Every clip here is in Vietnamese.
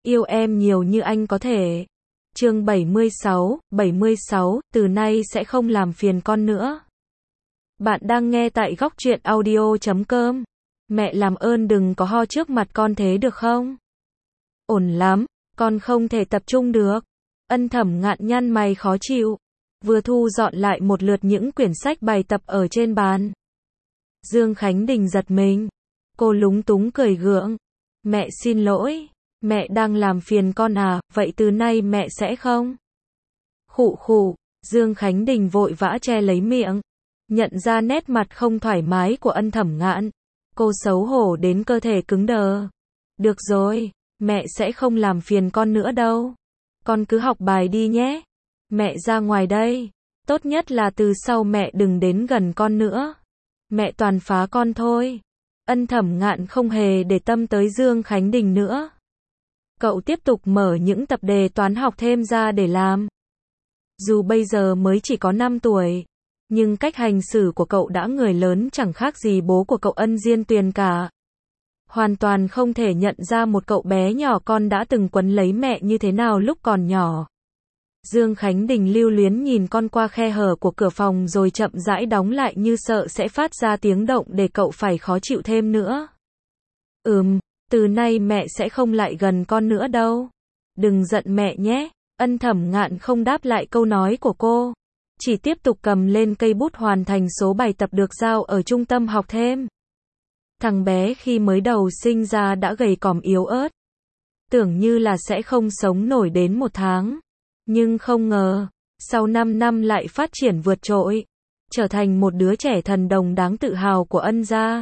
yêu em nhiều như anh có thể. Chương 76, từ nay sẽ không làm phiền con nữa. Bạn đang nghe tại góc truyện audio.com. Mẹ làm ơn đừng có ho trước mặt con thế được không? Ổn lắm, con không thể tập trung được. Ân Thẩm Ngạn nhăn mày khó chịu. Vừa thu dọn lại một lượt những quyển sách bài tập ở trên bàn. Dương Khánh Đình giật mình. Cô lúng túng cười gượng. Mẹ xin lỗi, mẹ đang làm phiền con à, vậy từ nay mẹ sẽ không? Khụ khụ, Dương Khánh Đình vội vã che lấy miệng. Nhận ra nét mặt không thoải mái của Ân Thẩm Ngạn. Cô xấu hổ đến cơ thể cứng đờ. Được rồi, mẹ sẽ không làm phiền con nữa đâu. Con cứ học bài đi nhé. Mẹ ra ngoài đây. Tốt nhất là từ sau mẹ đừng đến gần con nữa. Mẹ toàn phá con thôi. Ân Thẩm Ngạn không hề để tâm tới Dương Khánh Đình nữa. Cậu tiếp tục mở những tập đề toán học thêm ra để làm. Dù bây giờ mới chỉ có 5 tuổi, nhưng cách hành xử của cậu đã người lớn chẳng khác gì bố của cậu Ân Diên Tuyền cả. Hoàn toàn không thể nhận ra một cậu bé nhỏ con đã từng quấn lấy mẹ như thế nào lúc còn nhỏ. Dương Khánh Đình lưu luyến nhìn con qua khe hở của cửa phòng rồi chậm rãi đóng lại như sợ sẽ phát ra tiếng động để cậu phải khó chịu thêm nữa. Từ nay mẹ sẽ không lại gần con nữa đâu. Đừng giận mẹ nhé. Ân Thẩm Ngạn không đáp lại câu nói của cô. Chỉ tiếp tục cầm lên cây bút hoàn thành số bài tập được giao ở trung tâm học thêm. Thằng bé khi mới đầu sinh ra đã gầy còm yếu ớt. Tưởng như là sẽ không sống nổi đến 1 tháng. Nhưng không ngờ, sau 5 năm lại phát triển vượt trội. Trở thành một đứa trẻ thần đồng đáng tự hào của Ân gia.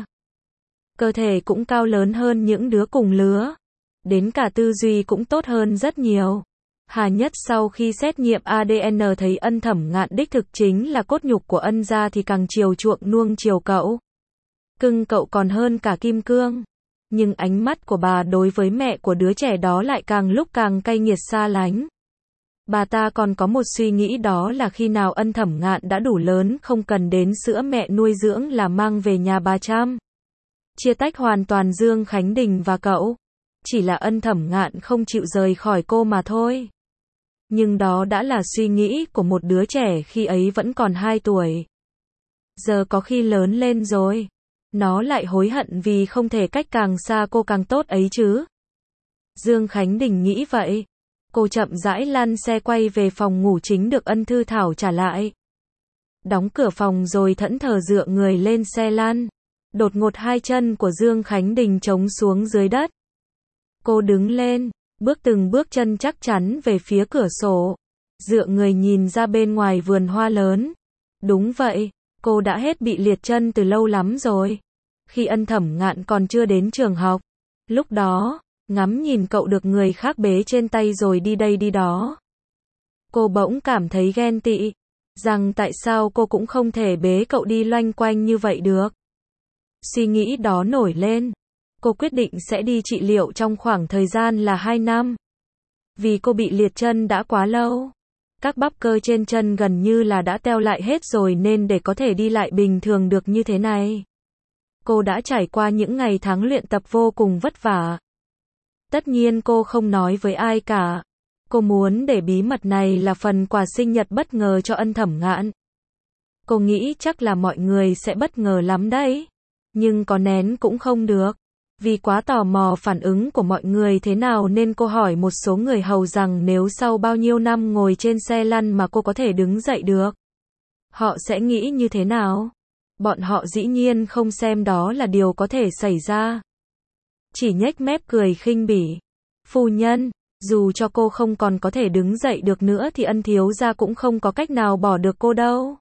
Cơ thể cũng cao lớn hơn những đứa cùng lứa. Đến cả tư duy cũng tốt hơn rất nhiều. Hà nhất sau khi xét nghiệm ADN thấy Ân Thẩm Ngạn đích thực chính là cốt nhục của Ân gia thì càng chiều chuộng nuông chiều cậu. Cưng cậu còn hơn cả kim cương. Nhưng ánh mắt của bà đối với mẹ của đứa trẻ đó lại càng lúc càng cay nghiệt xa lánh. Bà ta còn có một suy nghĩ, đó là khi nào Ân Thẩm Ngạn đã đủ lớn không cần đến sữa mẹ nuôi dưỡng là mang về nhà bà chăm. Chia tách hoàn toàn Dương Khánh Đình và cậu. Chỉ là Ân Thẩm Ngạn không chịu rời khỏi cô mà thôi. Nhưng đó đã là suy nghĩ của một đứa trẻ khi ấy vẫn còn 2 tuổi. Giờ có khi lớn lên rồi, nó lại hối hận vì không thể cách càng xa cô càng tốt ấy chứ. Dương Khánh Đình nghĩ vậy. Cô chậm rãi lăn xe quay về phòng ngủ chính được Ân Thư Thảo trả lại. Đóng cửa phòng rồi thẫn thờ dựa người lên xe lăn. Đột ngột 2 chân của Dương Khánh Đình trống xuống dưới đất. Cô đứng lên, bước từng bước chân chắc chắn về phía cửa sổ. Dựa người nhìn ra bên ngoài vườn hoa lớn. Đúng vậy, cô đã hết bị liệt chân từ lâu lắm rồi. Khi Ân Thẩm Ngạn còn chưa đến trường học. Lúc đó, ngắm nhìn cậu được người khác bế trên tay rồi đi đây đi đó. Cô bỗng cảm thấy ghen tị. Rằng tại sao cô cũng không thể bế cậu đi loanh quanh như vậy được. Suy nghĩ đó nổi lên. Cô quyết định sẽ đi trị liệu trong khoảng thời gian là 2 năm. Vì cô bị liệt chân đã quá lâu. Các bắp cơ trên chân gần như là đã teo lại hết rồi nên để có thể đi lại bình thường được như thế này. Cô đã trải qua những ngày tháng luyện tập vô cùng vất vả. Tất nhiên cô không nói với ai cả. Cô muốn để bí mật này là phần quà sinh nhật bất ngờ cho Ân Thẩm Ngạn. Cô nghĩ chắc là mọi người sẽ bất ngờ lắm đấy. Nhưng có nén cũng không được. Vì quá tò mò phản ứng của mọi người thế nào nên cô hỏi một số người hầu rằng nếu sau bao nhiêu năm ngồi trên xe lăn mà cô có thể đứng dậy được, họ sẽ nghĩ như thế nào? Bọn họ dĩ nhiên không xem đó là điều có thể xảy ra. Chỉ nhếch mép cười khinh bỉ. Phu nhân, dù cho cô không còn có thể đứng dậy được nữa thì Ân thiếu gia cũng không có cách nào bỏ được cô đâu.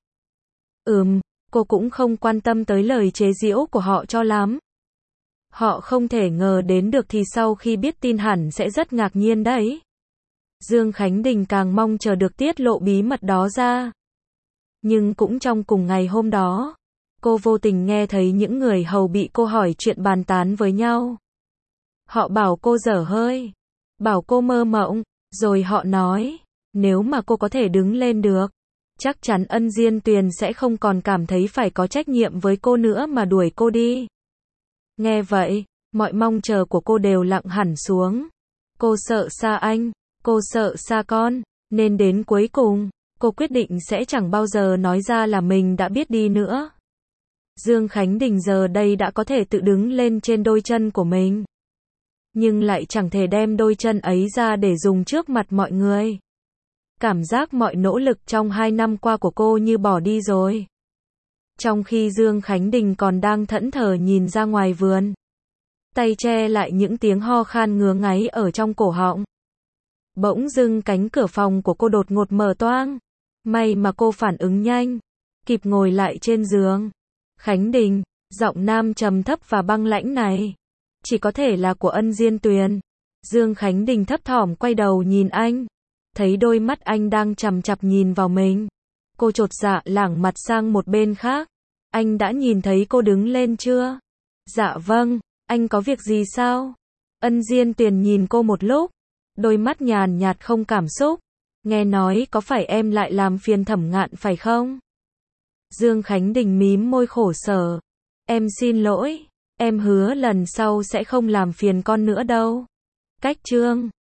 Cô cũng không quan tâm tới lời chế giễu của họ cho lắm. Họ không thể ngờ đến được thì sau khi biết tin hẳn sẽ rất ngạc nhiên đấy. Dương Khánh Đình càng mong chờ được tiết lộ bí mật đó ra. Nhưng cũng trong cùng ngày hôm đó, cô vô tình nghe thấy những người hầu bị cô hỏi chuyện bàn tán với nhau. Họ bảo cô dở hơi, bảo cô mơ mộng, rồi họ nói, nếu mà cô có thể đứng lên được, chắc chắn Ân Diên Tuyền sẽ không còn cảm thấy phải có trách nhiệm với cô nữa mà đuổi cô đi. Nghe vậy, mọi mong chờ của cô đều lặng hẳn xuống. Cô sợ xa anh, cô sợ xa con, nên đến cuối cùng, cô quyết định sẽ chẳng bao giờ nói ra là mình đã biết đi nữa. Dương Khánh Đình giờ đây đã có thể tự đứng lên trên đôi chân của mình, nhưng lại chẳng thể đem đôi chân ấy ra để dùng trước mặt mọi người. Cảm giác mọi nỗ lực trong 2 năm qua của cô như bỏ đi rồi. Trong khi Dương Khánh Đình còn đang thẫn thờ nhìn ra ngoài vườn, tay che lại những tiếng ho khan ngứa ngáy ở trong cổ họng. Bỗng dưng cánh cửa phòng của cô đột ngột mở toang. May mà cô phản ứng nhanh, kịp ngồi lại trên giường. Khánh Đình, giọng nam trầm thấp và băng lãnh này, chỉ có thể là của Ân Diên Tuyền. Dương Khánh Đình thấp thỏm quay đầu nhìn anh, thấy đôi mắt anh đang chằm chằm nhìn vào mình. Cô chột dạ lảng mặt sang một bên khác. Anh đã nhìn thấy cô đứng lên chưa? Dạ vâng, anh có việc gì sao? Ân Diên Tuyền nhìn cô một lúc, đôi mắt nhàn nhạt không cảm xúc. Nghe nói có phải em lại làm phiền Thẩm Ngạn phải không? Dương Khánh Đình mím môi khổ sở. Em xin lỗi, em hứa lần sau sẽ không làm phiền con nữa đâu. Cách chương